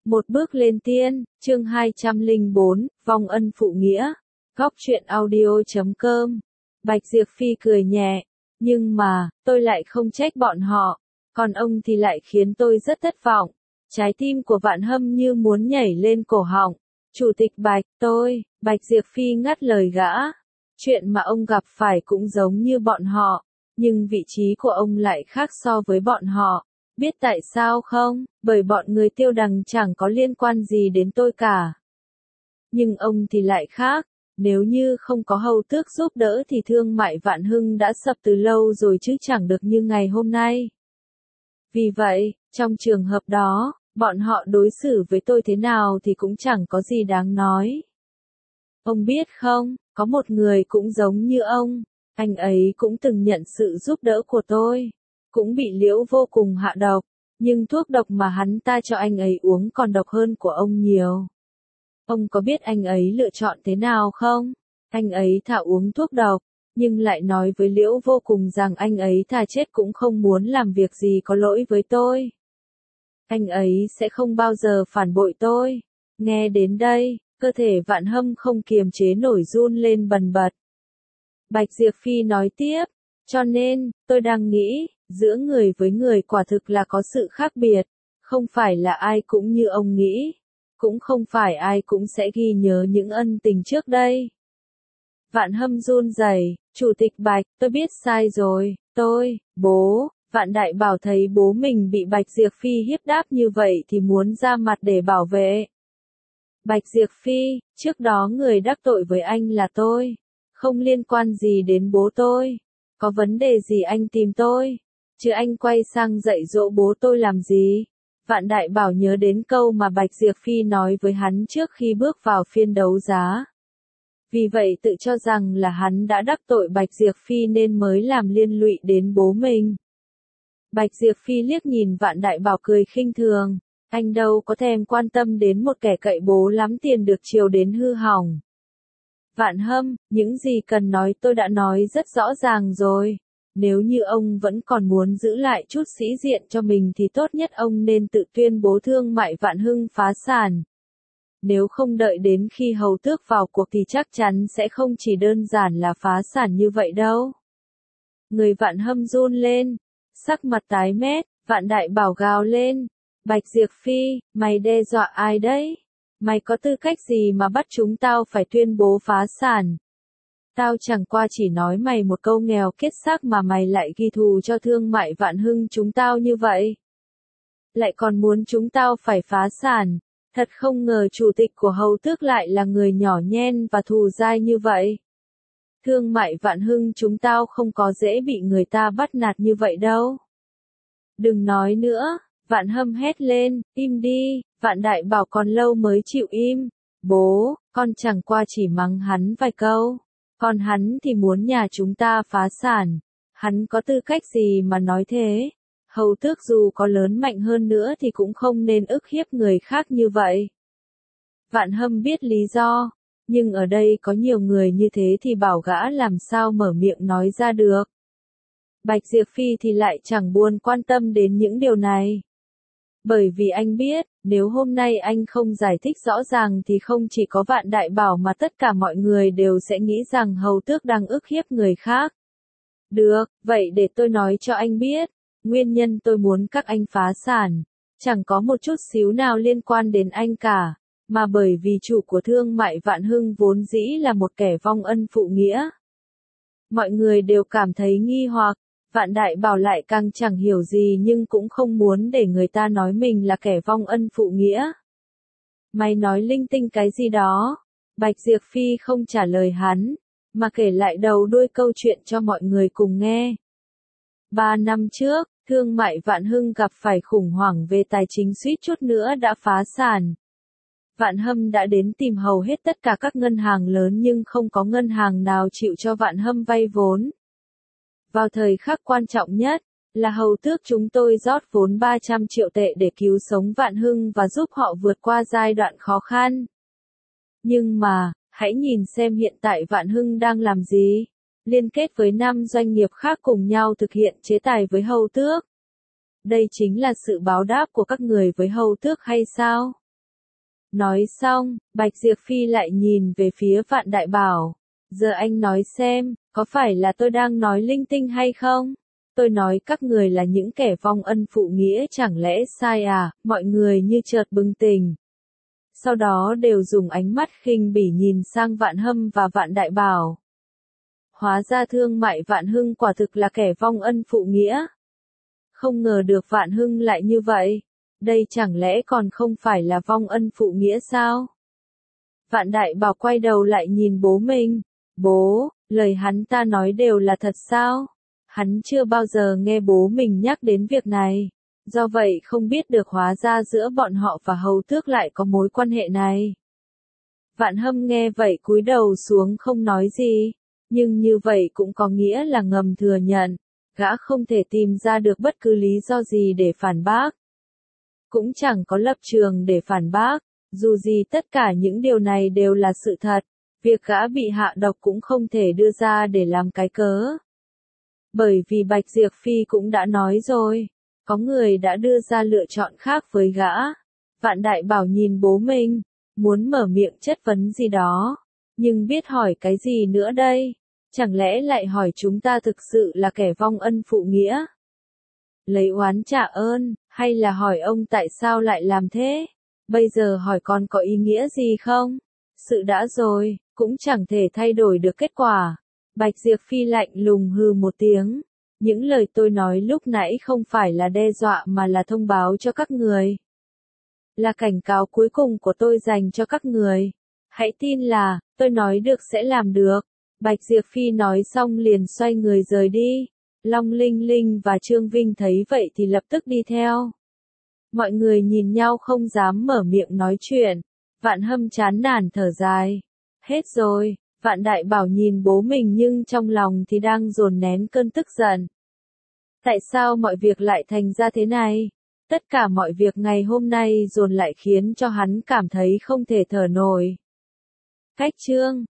Một bước lên tiên, chương 204, vong ân phụ nghĩa. Góc truyện audio.com. Bạch Diệp Phi cười nhẹ, nhưng mà, tôi lại không trách bọn họ, còn ông thì lại khiến tôi rất thất vọng. Trái tim của Vạn Hâm như muốn nhảy lên cổ họng. Chủ tịch Bạch, Bạch Diệp Phi ngắt lời gã. Chuyện mà ông gặp phải cũng giống như bọn họ, nhưng vị trí của ông lại khác so với bọn họ. Biết tại sao không? Bởi bọn người Tiêu Đằng chẳng có liên quan gì đến tôi cả. Nhưng ông thì lại khác. Nếu như không có Hầu Tước giúp đỡ thì thương mại Vạn Hưng đã sập từ lâu rồi chứ chẳng được như ngày hôm nay. Vì vậy, trong trường hợp đó, bọn họ đối xử với tôi thế nào thì cũng chẳng có gì đáng nói. Ông biết không, có một người cũng giống như ông, anh ấy cũng từng nhận sự giúp đỡ của tôi, cũng bị Liễu Vô Cùng hạ độc, nhưng thuốc độc mà hắn ta cho anh ấy uống còn độc hơn của ông nhiều. Ông có biết anh ấy lựa chọn thế nào không? Anh ấy thà uống thuốc độc, nhưng lại nói với Liễu Vô Cùng rằng anh ấy thà chết cũng không muốn làm việc gì có lỗi với tôi. Anh ấy sẽ không bao giờ phản bội tôi. Nghe đến đây, cơ thể Vạn Hâm không kiềm chế nổi run lên bần bật. Bạch Diệp Phi nói tiếp, cho nên, tôi đang nghĩ, giữa người với người quả thực là có sự khác biệt, không phải là ai cũng như ông nghĩ, cũng không phải ai cũng sẽ ghi nhớ những ân tình trước đây. Vạn Hâm run rẩy, Chủ tịch Bạch, tôi biết sai rồi, Vạn Đại Bảo thấy bố mình bị Bạch Diệp Phi hiếp đáp như vậy thì muốn ra mặt để bảo vệ. Bạch Diệp Phi, trước đó người đắc tội với anh là tôi, không liên quan gì đến bố tôi, có vấn đề gì anh tìm tôi, chứ anh quay sang dạy dỗ bố tôi làm gì? Vạn Đại Bảo nhớ đến câu mà Bạch Diệp Phi nói với hắn trước khi bước vào phiên đấu giá. Vì vậy tự cho rằng là hắn đã đắc tội Bạch Diệp Phi nên mới làm liên lụy đến bố mình. Bạch Diệp Phi liếc nhìn Vạn Đại Bảo cười khinh thường, anh đâu có thèm quan tâm đến một kẻ cậy bố lắm tiền được chiều đến hư hỏng. Vạn Hâm, những gì cần nói tôi đã nói rất rõ ràng rồi. Nếu như ông vẫn còn muốn giữ lại chút sĩ diện cho mình thì tốt nhất ông nên tự tuyên bố thương mại Vạn Hưng phá sản. Nếu không đợi đến khi Hầu Tước vào cuộc thì chắc chắn sẽ không chỉ đơn giản là phá sản như vậy đâu. Người Vạn Hâm run lên, sắc mặt tái mét, Vạn Đại Bảo gào lên. Bạch Diệp Phi, mày đe dọa ai đấy? Mày có tư cách gì mà bắt chúng tao phải tuyên bố phá sản? Tao chẳng qua chỉ nói mày một câu nghèo kiết xác mà mày lại ghi thù cho thương mại Vạn Hưng chúng tao như vậy. Lại còn muốn chúng tao phải phá sản. Thật không ngờ chủ tịch của Hầu Tước lại là người nhỏ nhen và thù dai như vậy. Thương mại Vạn Hưng chúng tao không có dễ bị người ta bắt nạt như vậy đâu. Đừng nói nữa, Vạn Hâm hét lên, im đi, Vạn Đại Bảo còn lâu mới chịu im. Bố, con chẳng qua chỉ mắng hắn vài câu. Còn hắn thì muốn nhà chúng ta phá sản. Hắn có tư cách gì mà nói thế? Hầu Tước dù có lớn mạnh hơn nữa thì cũng không nên ức hiếp người khác như vậy. Vạn Hâm biết lý do, nhưng ở đây có nhiều người như thế thì bảo gã làm sao mở miệng nói ra được. Bạch Diệp Phi thì lại chẳng buồn quan tâm đến những điều này. Bởi vì anh biết, nếu hôm nay anh không giải thích rõ ràng thì không chỉ có Vạn Đại Bảo mà tất cả mọi người đều sẽ nghĩ rằng Hầu Tước đang ức hiếp người khác. Được, vậy để tôi nói cho anh biết, nguyên nhân tôi muốn các anh phá sản, chẳng có một chút xíu nào liên quan đến anh cả, mà bởi vì chủ của thương mại Vạn Hưng vốn dĩ là một kẻ vong ân phụ nghĩa. Mọi người đều cảm thấy nghi hoặc. Vạn Đại Bảo lại càng chẳng hiểu gì nhưng cũng không muốn để người ta nói mình là kẻ vong ân phụ nghĩa. Mày nói linh tinh cái gì đó? Bạch Diệp Phi không trả lời hắn, mà kể lại đầu đuôi câu chuyện cho mọi người cùng nghe. 3 năm trước, thương mại Vạn Hưng gặp phải khủng hoảng về tài chính suýt chút nữa đã phá sản. Vạn Hâm đã đến tìm hầu hết tất cả các ngân hàng lớn nhưng không có ngân hàng nào chịu cho Vạn Hâm vay vốn. Vào thời khắc quan trọng nhất, là Hầu Tước chúng tôi rót vốn 300 triệu tệ để cứu sống Vạn Hưng và giúp họ vượt qua giai đoạn khó khăn. Nhưng mà, hãy nhìn xem hiện tại Vạn Hưng đang làm gì. Liên kết với 5 doanh nghiệp khác cùng nhau thực hiện chế tài với Hầu Tước. Đây chính là sự báo đáp của các người với Hầu Tước hay sao? Nói xong, Bạch Diệp Phi lại nhìn về phía Vạn Đại Bảo. Giờ anh nói xem, có phải là tôi đang nói linh tinh hay không? Tôi nói các người là những kẻ vong ân phụ nghĩa chẳng lẽ sai à? Mọi người như chợt bừng tỉnh. Sau đó đều dùng ánh mắt khinh bỉ nhìn sang Vạn Hâm và Vạn Đại Bảo. Hóa ra Thương Mại Vạn Hưng quả thực là kẻ vong ân phụ nghĩa. Không ngờ được Vạn Hưng lại như vậy. Đây chẳng lẽ còn không phải là vong ân phụ nghĩa sao? Vạn Đại Bảo quay đầu lại nhìn bố mình. Bố, lời hắn ta nói đều là thật sao? Hắn chưa bao giờ nghe bố mình nhắc đến việc này. Do vậy không biết được hóa ra giữa bọn họ và Hầu Tước lại có mối quan hệ này. Vạn Hâm nghe vậy cúi đầu xuống không nói gì. Nhưng như vậy cũng có nghĩa là ngầm thừa nhận. Gã không thể tìm ra được bất cứ lý do gì để phản bác. Cũng chẳng có lập trường để phản bác. Dù gì tất cả những điều này đều là sự thật. Việc gã bị hạ độc cũng không thể đưa ra để làm cái cớ. Bởi vì Bạch Diệp Phi cũng đã nói rồi. Có người đã đưa ra lựa chọn khác với gã. Vạn Đại Bảo nhìn bố mình. Muốn mở miệng chất vấn gì đó. Nhưng biết hỏi cái gì nữa đây? Chẳng lẽ lại hỏi chúng ta thực sự là kẻ vong ân phụ nghĩa? Lấy oán trả ơn, hay là hỏi ông tại sao lại làm thế? Bây giờ hỏi còn có ý nghĩa gì không? Sự đã rồi, cũng chẳng thể thay đổi được kết quả. Bạch Diệp Phi lạnh lùng hừ một tiếng. Những lời tôi nói lúc nãy không phải là đe dọa mà là thông báo cho các người. Là cảnh cáo cuối cùng của tôi dành cho các người. Hãy tin là, tôi nói được sẽ làm được. Bạch Diệp Phi nói xong liền xoay người rời đi. Long Linh Linh và Trương Vinh thấy vậy thì lập tức đi theo. Mọi người nhìn nhau không dám mở miệng nói chuyện. Vạn Hâm chán nản thở dài. Hết rồi, Vạn Đại Bảo nhìn bố mình nhưng trong lòng thì đang dồn nén cơn tức giận. Tại sao mọi việc lại thành ra thế này? Tất cả mọi việc ngày hôm nay dồn lại khiến cho hắn cảm thấy không thể thở nổi. Cách chương